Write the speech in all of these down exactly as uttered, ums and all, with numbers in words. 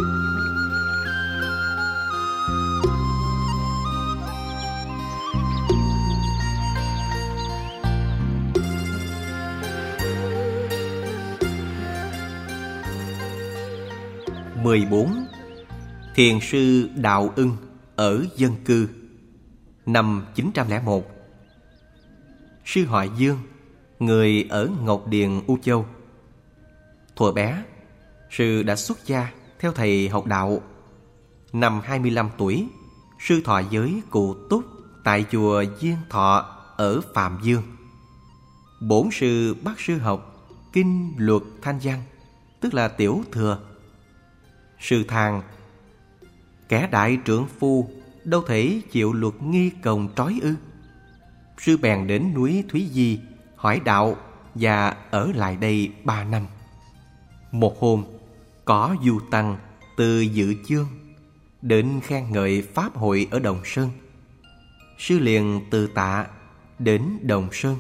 mười bốn. Thiền sư Đạo Ưng ở Dân Cư. Năm chín trăm lẻ một, sư họ Dương, người ở Ngọc Điền, U Châu. Thuở bé, sư đã xuất gia theo thầy học đạo. Năm hai mươi lăm tuổi, sư thọ giới cụ túc tại chùa Diên Thọ ở Phạm Dương. Bổn sư bắt sư học kinh luật thanh văn, tức là tiểu thừa. Sư than: kẻ đại trượng phu đâu thể chịu luật nghi cồng trói ư? Sư bèn đến núi Thúy Di hỏi đạo và ở lại đây ba năm. Một hôm, có du tăng từ Dự Chương đến khen ngợi pháp hội ở Đồng Sơn. Sư liền từ tạ đến Đồng Sơn.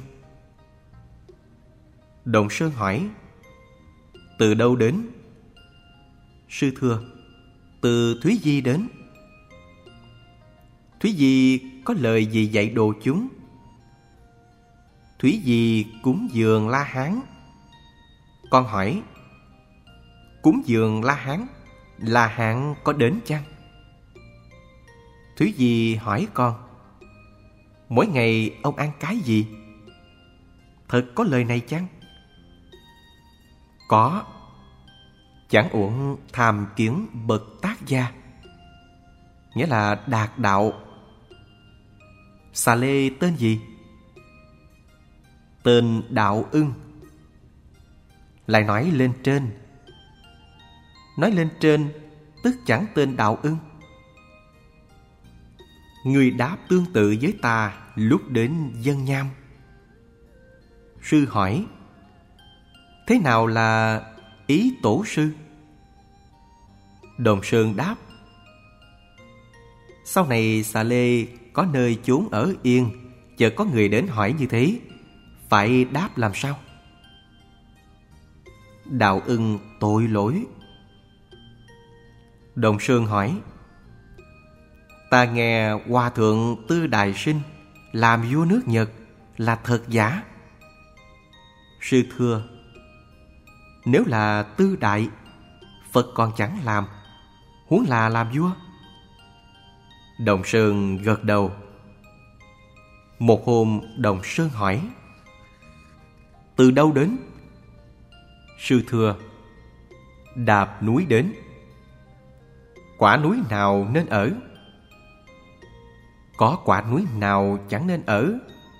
Đồng Sơn hỏi: từ đâu đến? Sư thưa: từ Thúy Di đến. Thúy Di có lời gì dạy đồ chúng? Thúy Di cúng dường La Hán. Con hỏi: cúng dường La Hán, La Hán có đến chăng? Thúy Di hỏi con: mỗi ngày ông ăn cái gì? Thật có lời này chăng? Có. Chẳng uổng tham kiến bậc tác gia, nghĩa là đạt đạo. Xà lê tên gì? Tên Đạo Ưng. Lại nói lên trên. Nói lên trên tức chẳng tên Đạo Ưng. Người đáp tương tự với ta lúc đến Dân Nham. Sư hỏi: thế nào là ý tổ sư? Đồng Sơn đáp: sau này xà lê có nơi chốn ở yên, chợt có người đến hỏi như thế, phải đáp làm sao? Đạo Ưng tội lỗi. Đồng Sơn hỏi: ta nghe Hòa Thượng Tư Đài Sinh làm vua nước Nhật là thật giả? Sư thưa: nếu là Tư Đại, Phật còn chẳng làm, huống là làm vua. Đồng Sơn gật đầu. Một hôm Đồng Sơn hỏi: từ đâu đến? Sư thưa: đạp núi đến. Quả núi nào nên ở? Có quả núi nào chẳng nên ở.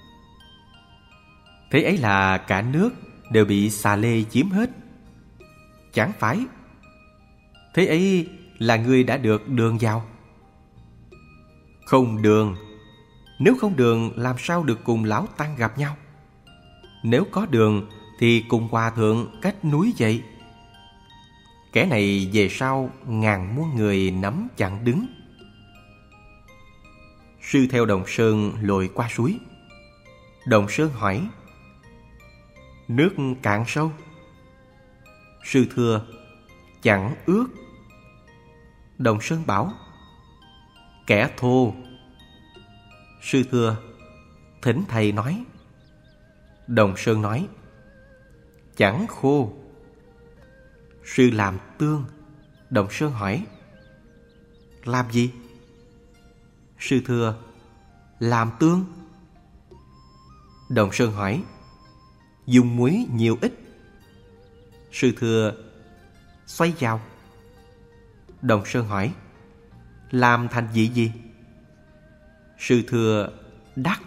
Thế ấy là cả nước đều bị xà lê chiếm hết? Chẳng phải. Thế ấy là ngươi đã được đường vào? Không đường. Nếu không đường làm sao được cùng lão tăng gặp nhau? Nếu có đường thì cùng hòa thượng cách núi vậy. Kẻ này về sau ngàn muôn người nắm chặn đứng. Sư theo Đồng Sơn lội qua suối. Đồng Sơn hỏi: nước cạn sâu? Sư thưa: chẳng ướt. Đồng Sơn bảo: kẻ thô. Sư thưa: thỉnh thầy nói. Đồng Sơn nói: chẳng khô. Sư làm tương. Đồng Sơn hỏi: làm gì? Sư thưa: làm tương. Đồng Sơn hỏi: dùng muối nhiều ít? Sư thưa: xoay vào. Đồng Sơn hỏi: làm thành vị gì? Sư thưa: đắc.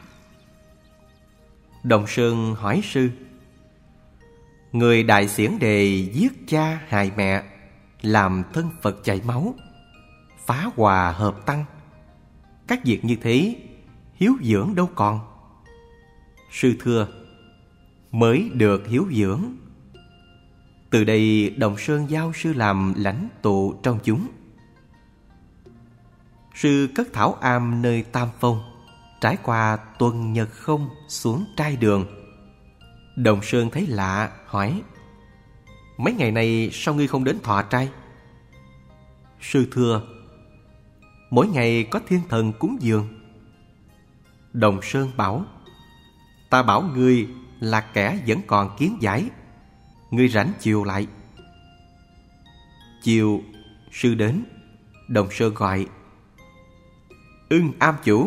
Đồng Sơn hỏi sư: người Đại Xiển Đề giết cha hại mẹ, làm thân Phật chảy máu, phá hòa hợp tăng, các việc như thế hiếu dưỡng đâu còn? Sư thưa: mới được hiếu dưỡng. Từ đây Đồng Sơn giao sư làm lãnh tụ trong chúng. Sư cất thảo am nơi Tam Phong, trải qua tuần nhật không xuống trai đường. Đồng Sơn thấy lạ hỏi: mấy ngày nay sao ngươi không đến thọ trai? Sư thưa, mỗi ngày có thiên thần cúng dường. Đồng Sơn bảo: Ta bảo ngươi là kẻ vẫn còn kiến giải, ngươi rảnh chiều lại. Chiều, sư đến. Đồng Sơn gọi: Ưng am chủ.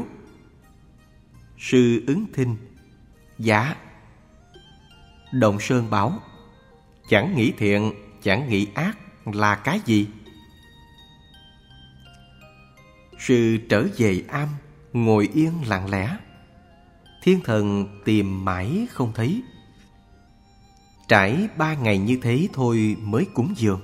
Sư ứng thinh: Dạ. Đồng Sơn bảo: Chẳng nghĩ thiện, chẳng nghĩ ác là cái gì? Sư trở về am, ngồi yên lặng lẽ. Thiên thần tìm mãi không thấy. Trải ba ngày như thế thôi mới cúng dường.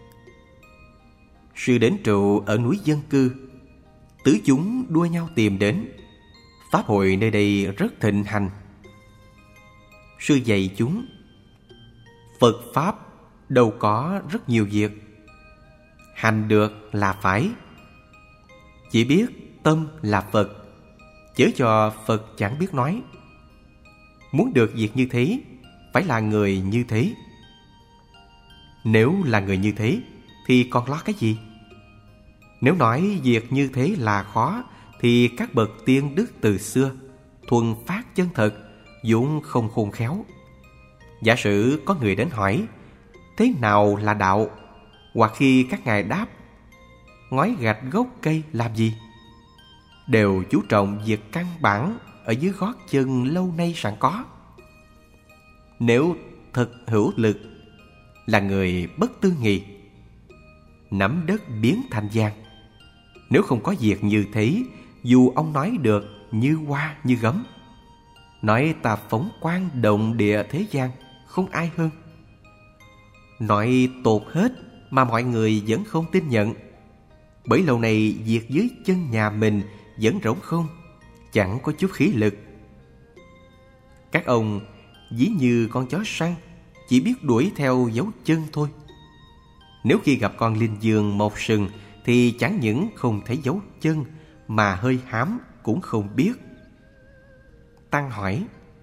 Sư đến trụ ở núi dân cư. Tứ chúng đua nhau tìm đến. Pháp hội nơi đây rất thịnh hành. Sư dạy chúng: Phật Pháp đâu có rất nhiều việc. Hành được là phải. Chỉ biết tâm là Phật, chớ cho Phật chẳng biết nói. Muốn được việc như thế, phải là người như thế. Nếu là người như thế, thì còn lo cái gì? Nếu nói việc như thế là khó, thì các bậc tiên đức từ xưa thuần phát chân thật, vốn không khôn khéo. Giả sử có người đến hỏi: Thế nào là đạo? Hoặc khi các ngài đáp: Ngói gạch gốc cây làm gì? Đều chú trọng việc căn bản ở dưới gót chân lâu nay sẵn có. Nếu thật hữu lực, là người bất tư nghị, nắm đất biến thành vàng. Nếu không có việc như thế, dù ông nói được như hoa như gấm, nói ta phóng quang động địa thế gian, không ai hơn. Nói tột hết mà mọi người vẫn không tin nhận. Bởi lâu nay việc dưới chân nhà mình vẫn rỗng không, chẳng có chút khí lực. Các ông ví như con chó săn, chỉ biết đuổi theo dấu chân thôi. Nếu khi gặp con linh dương một sừng, thì chẳng những không thấy dấu chân, mà hơi hám cũng không biết. Tăng hỏi: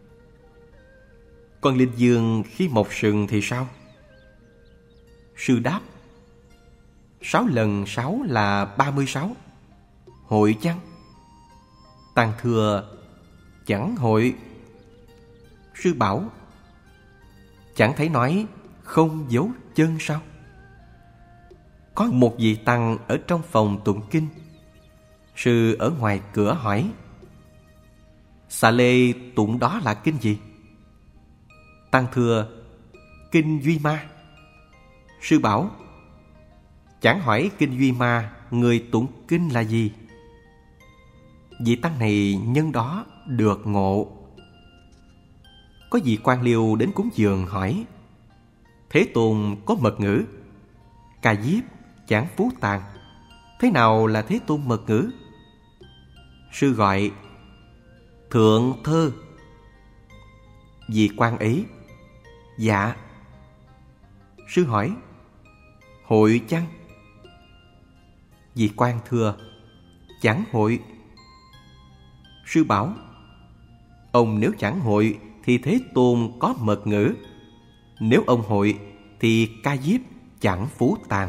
Con linh dương khi một sừng thì sao? Sư đáp: Sáu lần sáu là ba mươi sáu. Hội chăng? Tăng thưa: Chẳng hội. Sư bảo: Chẳng thấy nói không dấu chân sao? Có một vị tăng ở trong phòng tụng kinh. Sư ở ngoài cửa hỏi: Xà lê tụng đó là kinh gì? Tăng thưa: Kinh Duy Ma. Sư bảo: Chẳng hỏi kinh Duy Ma, người tụng kinh là gì? Vị tăng này nhân đó được ngộ. Có vị quan liêu đến cúng dường hỏi: Thế Tôn có mật ngữ, Ca Diếp, Chảng Phú Tàn, thế nào là Thế Tôn mật ngữ? Sư gọi: Thượng Thơ. Vị quan ấy: Dạ. Sư hỏi: Hội chăng? Vị quan thưa: Chẳng hội. Sư bảo: Ông nếu chẳng hội thì Thế Tôn có mật ngữ. Nếu ông hội thì Ca Diếp chẳng Phú Tàn.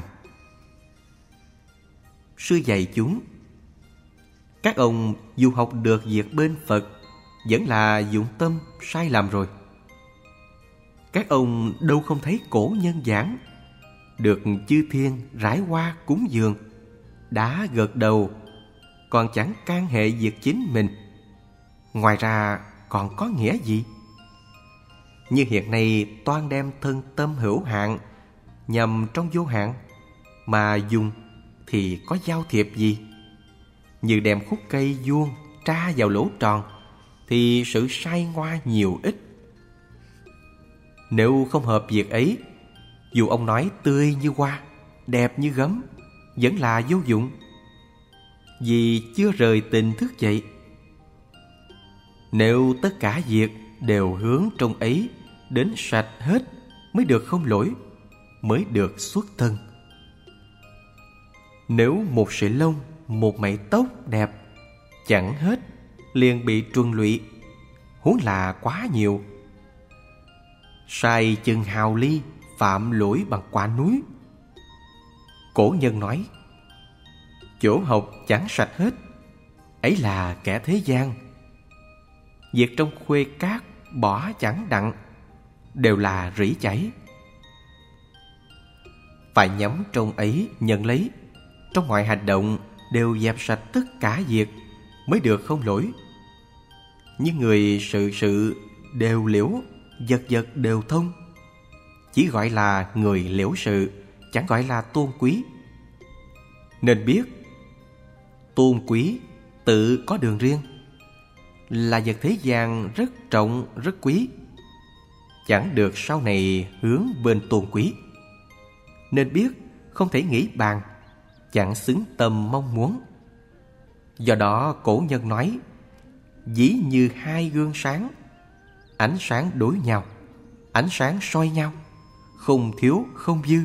Sư dạy chúng: Các ông dù học được việc bên Phật, vẫn là dụng tâm sai lầm rồi. Các ông đâu không thấy cổ nhân giảng, được chư thiên rải hoa cúng dường, đã gật đầu, còn chẳng can hệ việc chính mình. Ngoài ra còn có nghĩa gì? Như hiện nay toan đem thân tâm hữu hạn nhằm trong vô hạn, mà dùng thì có giao thiệp gì? Như đem khúc cây vuông tra vào lỗ tròn, thì sự sai ngoa nhiều ít. Nếu không hợp việc ấy, dù ông nói tươi như hoa, đẹp như gấm, vẫn là vô dụng, vì chưa rời tình thức dậy. Nếu tất cả việc đều hướng trong ấy đến sạch hết, mới được không lỗi, mới được xuất thân. Nếu một sợi lông, một mảy tóc đẹp chẳng hết, liền bị truân lụy, huống là quá nhiều. Sai chừng hào ly, phạm lỗi bằng quả núi. Cổ nhân nói: chỗ học chẳng sạch hết, ấy là kẻ thế gian. Việc trong khuê cát bỏ chẳng đặng, đều là rỉ chảy. Phải nhắm trong ấy nhận lấy, trong mọi hành động đều dẹp sạch tất cả việc, mới được không lỗi. Nhưng người sự sự đều liễu, vật vật đều thông, chỉ gọi là người liễu sự, chẳng gọi là tôn quý. Nên biết tôn quý tự có đường riêng, là vật thế gian rất trọng rất quý, chẳng được sau này hướng bên tôn quý. Nên biết không thể nghĩ bàn, chẳng xứng tâm mong muốn. Do đó cổ nhân nói, ví như hai gương sáng, ánh sáng đối nhau, ánh sáng soi nhau, không thiếu không dư.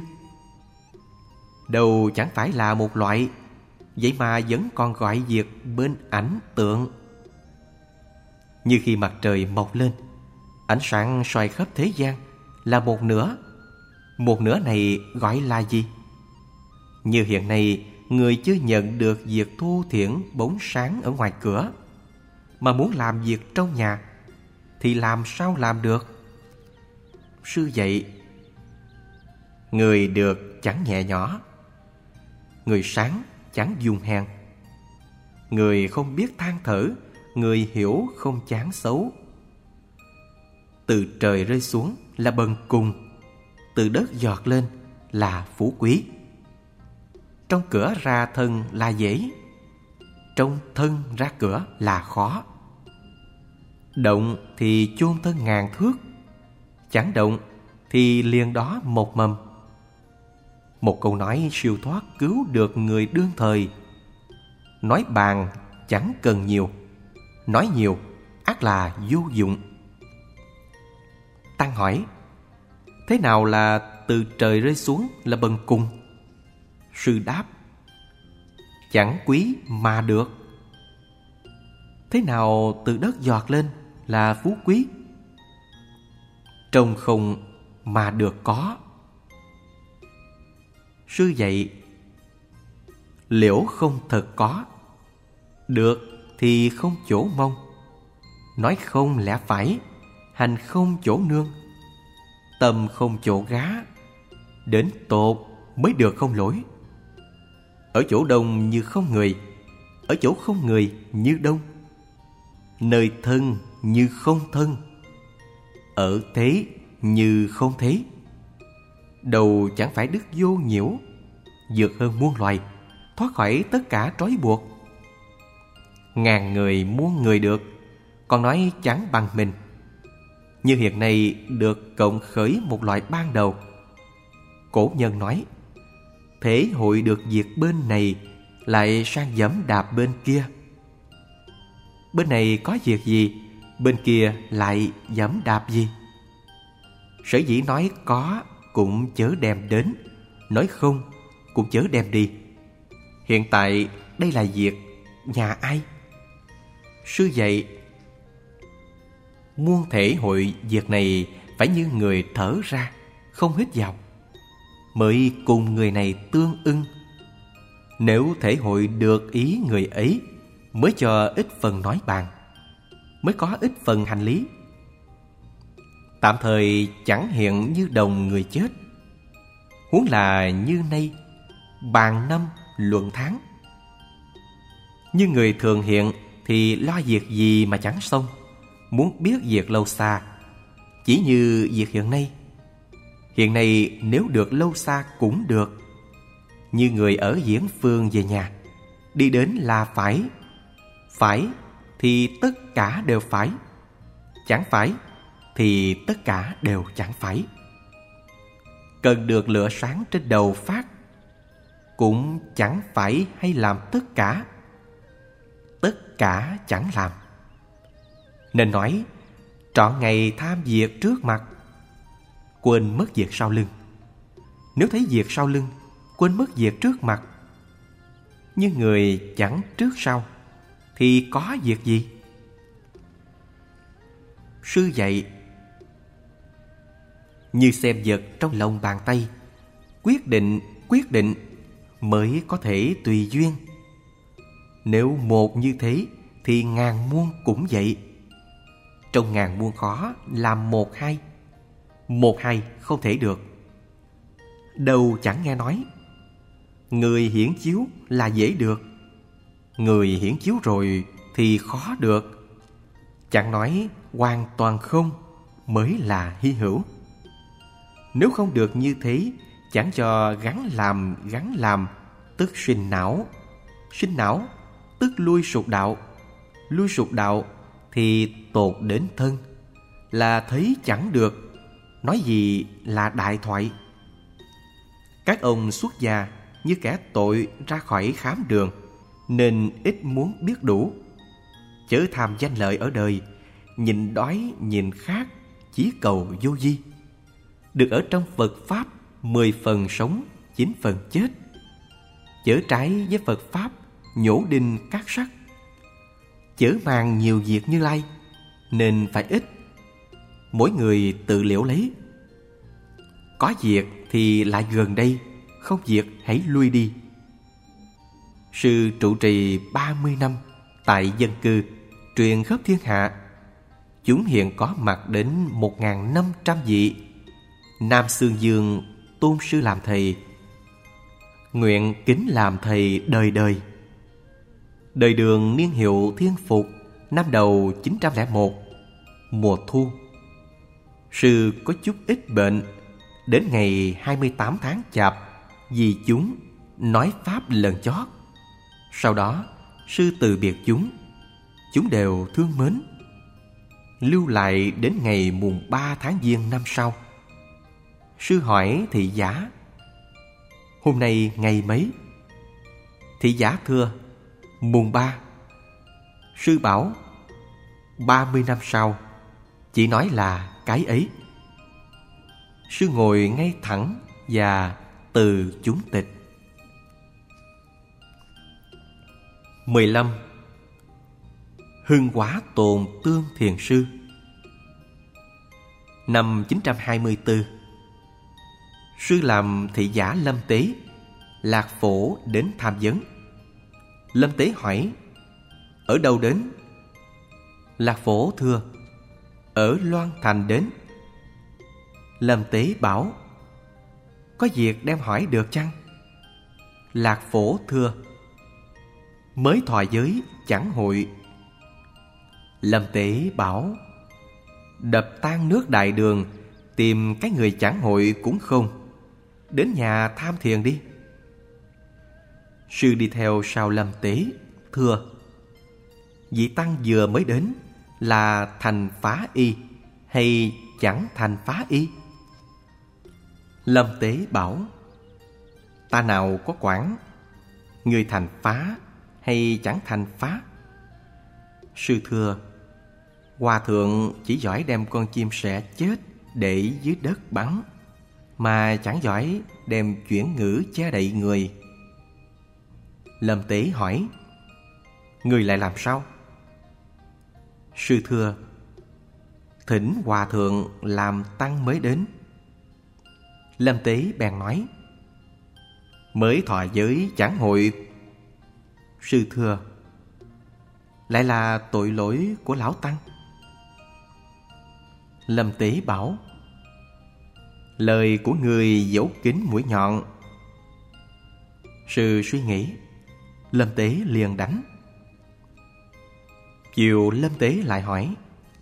Đâu chẳng phải là một loại, vậy mà vẫn còn gọi việc bên ảnh tượng. Như khi mặt trời mọc lên, ánh sáng soi khắp thế gian là một nửa. Một nửa này gọi là gì? Như hiện nay, người chưa nhận được việc thu thiển bóng sáng ở ngoài cửa, mà muốn làm việc trong nhà, thì làm sao làm được? Sư dạy, người được chẳng nhẹ nhỏ, người sáng chẳng dùng hèn, người không biết than thở, người hiểu không chán xấu. Từ trời rơi xuống là bần cùng, từ đất giọt lên là phú quý. Trong cửa ra thân là dễ, trong thân ra cửa là khó. Động thì chôn thân ngàn thước, chẳng động thì liền đó một mầm. Một câu nói siêu thoát cứu được người đương thời. Nói bàn chẳng cần nhiều, nói nhiều ắt là vô dụng. Tăng hỏi, thế nào là từ trời rơi xuống là bần cùng? Sư đáp, chẳng quý mà được. Thế nào từ đất giọt lên là phú quý? Trông không mà được có. Sư dạy, liễu không thật có, được thì không chỗ mong, nói không lẽ phải, hành không chỗ nương, tâm không chỗ gá, đến tột mới được không lỗi. Ở chỗ đông như không người, ở chỗ không người như đông, nơi thân như không thân, ở thế như không thế. Đầu chẳng phải đức vô nhiễu, vượt hơn muôn loài, thoát khỏi tất cả trói buộc. Ngàn người muôn người được, còn nói chẳng bằng mình. Như hiện nay được cộng khởi một loại ban đầu. Cổ nhân nói, thể hội được việc bên này lại sang giẫm đạp bên kia. Bên này có việc gì, bên kia lại giẫm đạp gì. Sở dĩ nói có cũng chớ đem đến, nói không cũng chớ đem đi. Hiện tại đây là việc nhà ai? Sư dạy, muôn thể hội việc này phải như người thở ra, không hít vào, mới cùng người này tương ưng. Nếu thể hội được ý người ấy, mới cho ít phần nói bàn, mới có ít phần hành lý. Tạm thời chẳng hiện như đồng người chết, huống là như nay bàn năm luận tháng. Như người thường hiện thì lo việc gì mà chẳng xong, muốn biết việc lâu xa. Chỉ như việc hiện nay, hiện nay nếu được lâu xa cũng được. Như người ở Diễn Phương về nhà, đi đến là phải, phải thì tất cả đều phải, chẳng phải thì tất cả đều chẳng phải. Cần được lửa sáng trên đầu phát, cũng chẳng phải hay làm tất cả, tất cả chẳng làm. Nên nói trọn ngày tham việc trước mặt, quên mất việc sau lưng. Nếu thấy việc sau lưng, quên mất việc trước mặt. như người chẳng trước sau thì có việc gì? Sư dạy như xem vật trong lòng bàn tay, quyết định quyết định mới có thể tùy duyên, Nếu một như thế thì ngàn muôn cũng vậy. Trong ngàn muôn khó làm một hai. Một hai không thể được. Đâu chẳng nghe nói người hiển chiếu là dễ được, người hiển chiếu rồi thì khó được. Chẳng nói hoàn toàn không mới là hy hữu. Nếu không được như thế, chẳng cho gắn làm gắn làm, tức sinh não. Sinh não tức lui sụt đạo. Lui sụt đạo thì tột đến thân, là thấy chẳng được, nói gì là đại thoại. Các ông xuất gia như kẻ tội ra khỏi khám đường, nên ít muốn biết đủ. Chớ tham danh lợi ở đời, nhìn đói nhìn khát, chí cầu vô vi. Được ở trong Phật Pháp, mười phần sống, chín phần chết. Chớ trái với Phật Pháp, nhổ đinh cát sắt. Chớ mang nhiều việc Như Lai, nên phải ít. Mỗi người tự liễu lấy. Có việc thì lại gần đây, không việc hãy lui đi. Sư trụ trì ba mươi năm tại dân cư, truyền khắp thiên hạ. Chúng hiện có mặt đến một nghìn năm trăm vị. Nam Xương Dương tôn sư làm thầy, nguyện kính làm thầy đời đời. Đời Đường niên hiệu Thiên Phục, năm đầu chín trăm lẻ một, mùa thu. Sư có chút ít bệnh. Đến ngày hai mươi tám tháng Chạp, vì chúng nói pháp lần chót. Sau đó sư từ biệt chúng. Chúng đều thương mến. Lưu lại đến ngày mùng ba tháng Giêng năm sau. Sư hỏi thị giả: hôm nay ngày mấy? Thị giả thưa: mùng ba. Sư bảo: ba mươi năm sau, chỉ nói là cái ấy. Sư ngồi ngay thẳng và từ chúng tịch. mười lăm. Hưng Hóa Tồn Tương Thiền Sư. Năm chín trăm hai mươi tư, sư làm thị giả Lâm Tế. Lạc Phổ đến tham vấn. Lâm Tế hỏi: ở đâu đến? Lạc Phổ thưa: ở Loan Thành đến. Lâm Tế bảo: có việc đem hỏi được chăng? Lạc Phổ thưa: mới thọ giới chẳng hội. Lâm Tế bảo: đập tan nước Đại Đường, tìm cái người chẳng hội cũng không. Đến nhà tham thiền đi. Sư đi theo sau Lâm Tế, thưa: vị tăng vừa mới đến là thành phá y hay chẳng thành phá y? Lâm Tế bảo: ta nào có quản, người thành phá hay chẳng thành phá? Sư thưa: hòa thượng chỉ giỏi đem con chim sẻ chết để dưới đất bắn, mà chẳng giỏi đem chuyển ngữ che đậy người. Lâm Tế hỏi: người lại làm sao? Sư thưa: thỉnh hòa thượng làm tăng mới đến. Lâm Tế bèn nói: mới thọ giới chẳng hội. Sư thưa: lại là tội lỗi của lão tăng. Lâm Tế bảo: lời của người dấu kín mũi nhọn. Sư suy nghĩ. Lâm Tế liền đánh. Chiều Lâm Tế lại hỏi: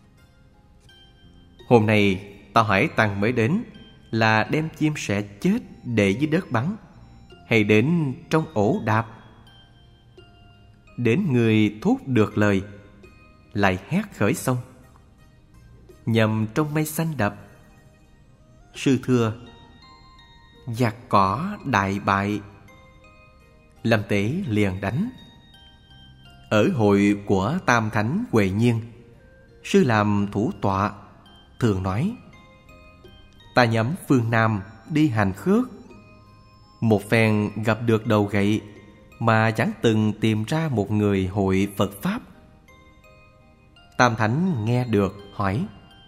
hôm nay tao hỏi tăng mới đến là đem chim sẻ chết để dưới đất bắn, hay đến trong ổ đạp? Đến người thốt được lời, lại hét khởi xong: nhầm trong mây xanh đập. Sư thưa: giặc cỏ đại bại. Lâm Tế liền đánh. Ở hội của Tam Thánh Huệ Nhiên, sư làm thủ tọa, thường nói: ta nhắm phương Nam đi hành khước. Một phen gặp được đầu gậy, mà chẳng từng tìm ra một người hội Phật Pháp. Tam Thánh nghe được hỏi: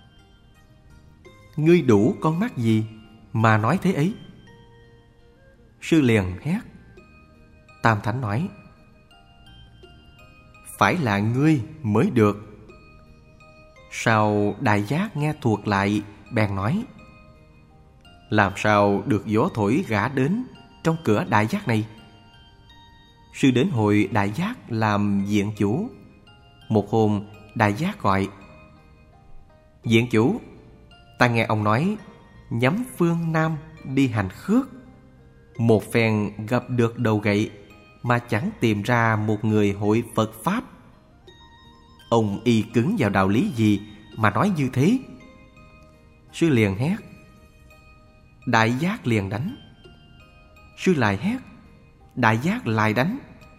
ngươi đủ con mắt gì mà nói thế ấy? Sư liền hét. Tam Thánh nói: phải là ngươi mới được. Sau Đại Giác nghe thuộc lại, bèn nói: làm sao được gió thổi gã đến trong cửa Đại Giác này? Sư đến hội Đại Giác làm viện chủ. Một hôm Đại Giác gọi: viện chủ, ta nghe ông nói nhắm phương Nam đi hành khước. Một phen gặp được đầu gậy mà chẳng tìm ra một người hội Phật Pháp. Ông y cứng vào đạo lý gì mà nói như thế? Sư liền hét: Đại Giác liền đánh. Sư lại hét: Đại Giác lại đánh.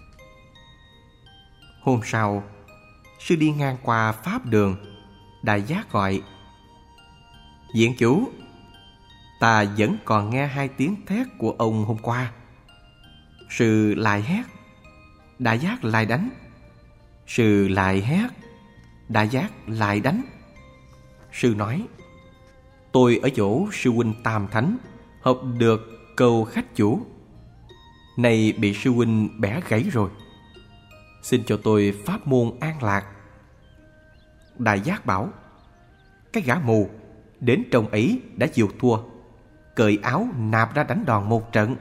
Hôm sau, sư đi ngang qua pháp đường. Đại Giác gọi: viện chủ, ta vẫn còn nghe hai tiếng thét của ông hôm qua. Sư lại hét: Đại Giác lại đánh. Sư lại hét: Đại Giác lại đánh. Sư nói: tôi ở chỗ sư huynh Tam Thánh học được câu khách chủ, nay bị sư huynh bẻ gãy rồi. Xin cho tôi pháp môn an lạc. Đại Giác bảo: cái gã mù đến trong ấy đã chịu thua, cởi áo nạp ra đánh đòn một trận.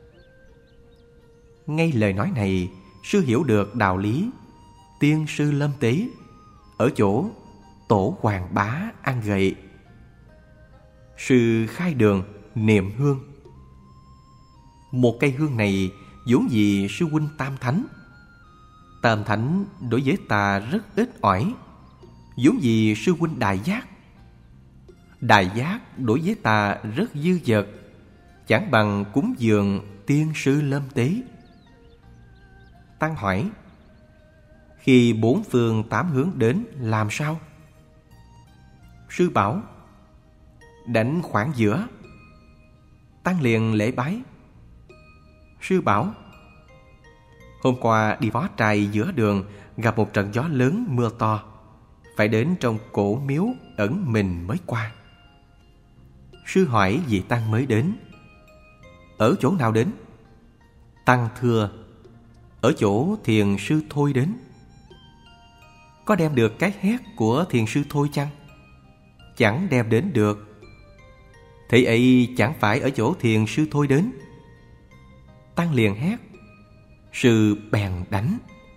Ngay lời nói này, sư hiểu được đạo lý tiên sư lâm tế ở chỗ tổ hoàng bá ăn gậy. Sư khai đường niệm hương. Một cây hương này vốn gì sư huynh Tam Thánh. Tam Thánh đối với ta rất ít ỏi, vốn gì sư huynh Đại Giác. Đại Giác đối với ta rất dư dật, chẳng bằng cúng dường tiên sư lâm tế. Tăng hỏi: khi bốn phương tám hướng đến làm sao? Sư bảo: đánh khoảng giữa. Tăng liền lễ bái. Sư bảo: hôm qua đi vó trai giữa đường, gặp một trận gió lớn mưa to, phải đến trong cổ miếu ẩn mình mới qua. Sư hỏi vị tăng mới đến: ở chỗ nào đến? Tăng thưa: ở chỗ thiền sư Thôi đến. Có đem được cái hét của thiền sư Thôi chăng? Chẳng đem đến được. Thế ấy chẳng phải ở chỗ thiền sư Thôi đến. Tăng liền hét. Sư bèn đánh.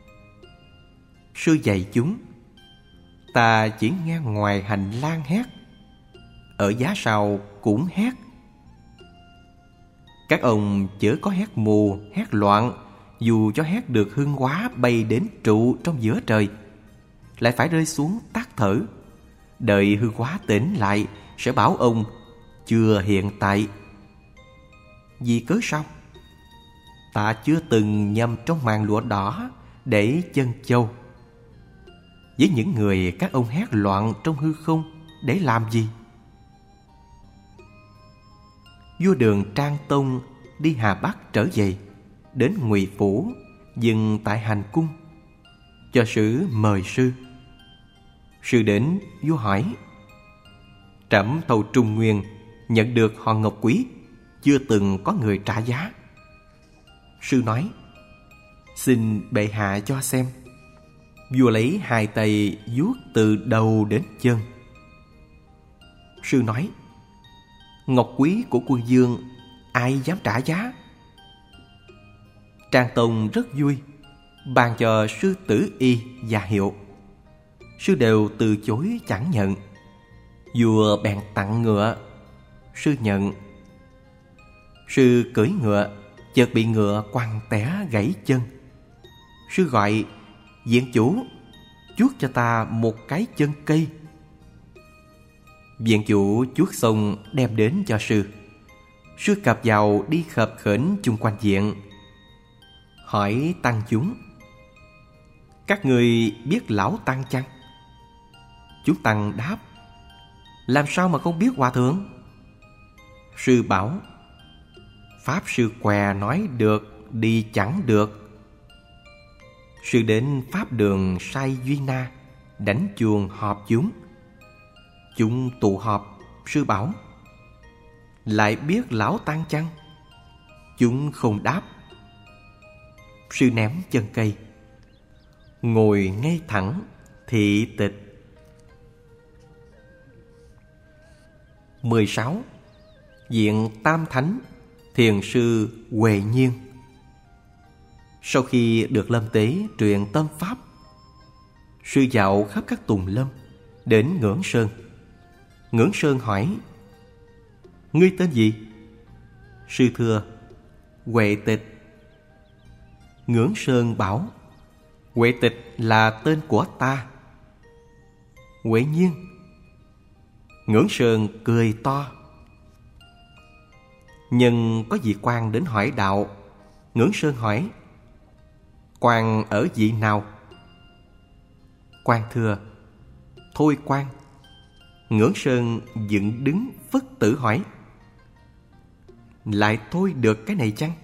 Sư dạy chúng: ta chỉ nghe ngoài hành lang hét, ở giá sau cũng hét. Các ông chớ có hét mù, hét loạn, dù cho hét được hương hóa bay đến trụ trong giữa trời, lại phải rơi xuống tắt thở. Đợi hương hóa tỉnh lại sẽ bảo ông chưa hiện tại. Vì cớ sao? Ta chưa từng nhầm trong màn lụa đỏ để chân châu. Với những người các ông hét loạn trong hư không để làm gì? Vua Đường Trang Tông đi Hà Bắc trở về, đến Ngụy Phủ, dừng tại hành cung, cho sử mời sư. Sư đến, vua hỏi: trẫm thầu Trung Nguyên nhận được hòn ngọc quý, chưa từng có người trả giá. Sư nói: xin bệ hạ cho xem. Vua lấy hai tay vuốt từ đầu đến chân. Sư nói: ngọc quý của quân vương ai dám trả giá? Trang Tông rất vui, ban cho sư tử y và hiệu. Sư đều từ chối chẳng nhận. Vua bèn tặng ngựa. Sư nhận. Sư cưỡi ngựa, chợt bị ngựa quằn té gãy chân. Sư gọi: viện chủ, chuốt cho ta một cái chân cây. Viện chủ chuốt xong đem đến cho sư. Sư cặp vào đi khập khểnh chung quanh viện, hỏi tăng chúng: các người biết lão tăng chăng? Chúng tăng đáp: làm sao mà không biết hòa thượng? Sư bảo: pháp sư què nói được, đi chẳng được. Sư đến pháp đường Sai Duy Na, đánh chuông họp chúng. Chúng tụ họp. Sư bảo: lại biết lão tăng chăng? Chúng không đáp. Sư ném chân cây. ngồi ngay thẳng, thị tịch. mười sáu. Viện Tam Thánh, thiền sư Huệ Nhiên. Sau khi được Lâm Tế truyền tâm pháp, sư dạo khắp các tùng lâm, đến Ngưỡng Sơn. Ngưỡng Sơn hỏi: Ngươi tên gì? Sư thưa: Huệ Tịch. Ngưỡng Sơn bảo: Huệ Tịch là tên của ta. Huệ Nhiên. Ngưỡng Sơn cười to. Nhưng có vị quan đến hỏi đạo. Ngưỡng Sơn hỏi: Quan ở vị nào? Quan thưa: Thôi quan. Ngưỡng Sơn dựng đứng phất tử hỏi: Lại thôi được cái này chăng?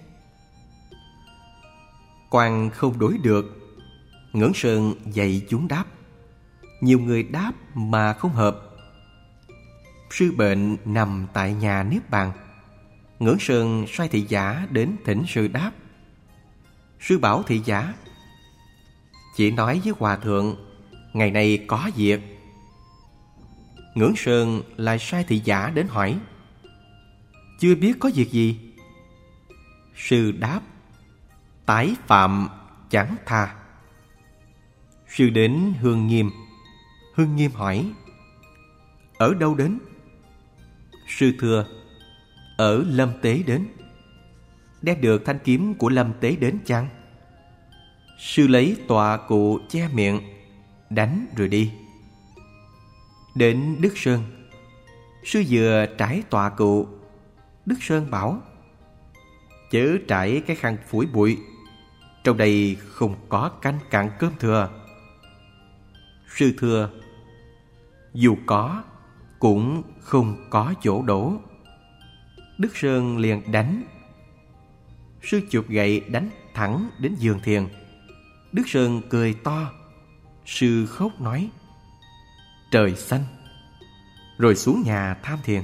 Quan không đối được. Ngưỡng Sơn dạy chúng đáp. Nhiều người đáp mà không hợp. Sư bệnh nằm tại nhà niết bàn. Ngưỡng Sơn sai thị giả đến thỉnh sư đáp. Sư bảo thị giả: Chỉ nói với hòa thượng, ngày nay có việc. Ngưỡng Sơn lại sai thị giả đến hỏi: Chưa biết có việc gì? Sư đáp: Tái phạm chẳng tha. Sư đến Hương Nghiêm. Hương Nghiêm hỏi: Ở đâu đến? Sư thưa: Ở Lâm Tế đến. Đem được thanh kiếm của Lâm Tế đến chăng? Sư lấy tọa cụ che miệng, đánh rồi đi. Đến Đức Sơn. Sư vừa trải tọa cụ. Đức Sơn bảo: Chớ trải cái khăn phủi bụi, trong đây không có canh cặn cơm thừa. Sư thưa: Dù có, cũng không có chỗ đổ. Đức Sơn liền đánh. Sư chụp gậy đánh thẳng đến giường thiền. Đức Sơn cười to. Sư khóc nói: Trời xanh! Rồi xuống nhà tham thiền.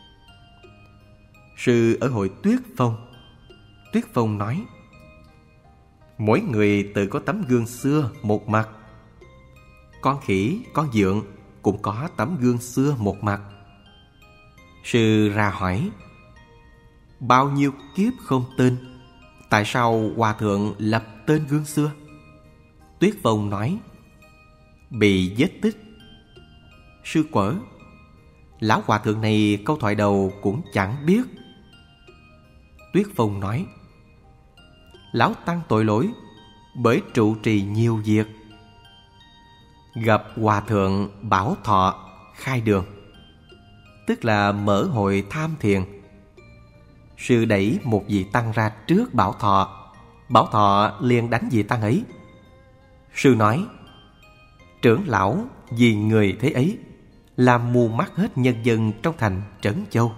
Sư ở hội Tuyết Phong. Tuyết Phong nói: Mỗi người tự có tấm gương xưa một mặt. Con khỉ, con dượng cũng có tấm gương xưa một mặt. Sư ra hỏi: Bao nhiêu kiếp không tên, tại sao hòa thượng lập tên gương xưa? Tuyết Phong nói: Bị vết tích. Sư quở: Lão hòa thượng này câu thoại đầu cũng chẳng biết. Tuyết Phong nói: Lão tăng tội lỗi bởi trụ trì nhiều việc. Gặp hòa thượng Bảo Thọ khai đường, tức là mở hội tham thiền. Sư đẩy một vị tăng ra trước Bảo Thọ. Bảo Thọ liền đánh vị tăng ấy. Sư nói: Trưởng lão vì người thế ấy làm mù mắt hết nhân dân trong thành Trấn Châu.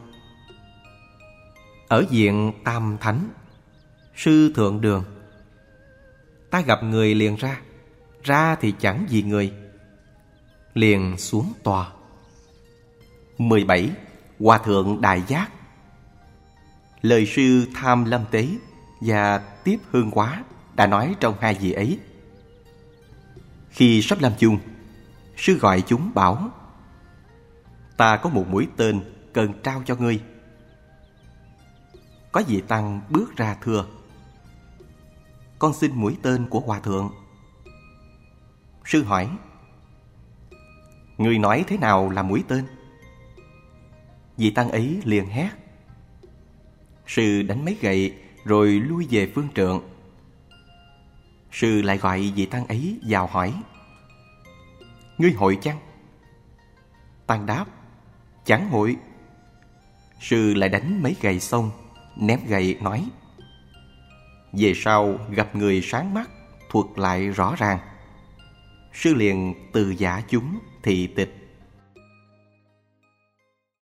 Ở viện Tam Thánh, sư thượng đường. Ta gặp người liền ra, ra thì chẳng vì người, liền xuống tòa. mười bảy. Hòa thượng Đại Giác. Lời sư Tham Lâm Tế và Tiếp Hương Quá đã nói trong hai vị ấy. Khi sắp lâm chung, sư gọi chúng bảo: Ta có một mũi tên cần trao cho ngươi. Có vị tăng bước ra thưa: Con xin mũi tên của hòa thượng. Sư hỏi: Ngươi nói thế nào là mũi tên? Vị tăng ấy liền hét. Sư đánh mấy gậy rồi lui về phương trượng. Sư lại gọi vị tăng ấy vào hỏi: Ngươi hội chăng? Tăng đáp: Chẳng hội. Sư lại đánh mấy gậy xong, ném gậy nói: Về sau gặp người sáng mắt, thuật lại rõ ràng. Sư liền từ giả chúng thị tịch.